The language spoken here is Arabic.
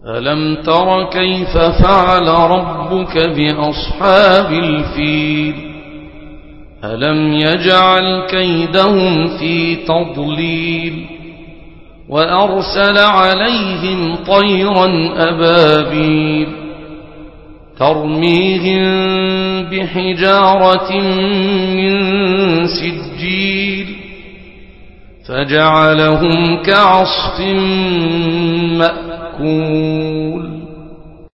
ألم تر كيف فعل ربك بأصحاب الفيل ألم يجعل كيدهم في تضليل وأرسل عليهم طيرا أبابيل ترميهم بحجارة من سجيل فجعلهم كعصف مأكول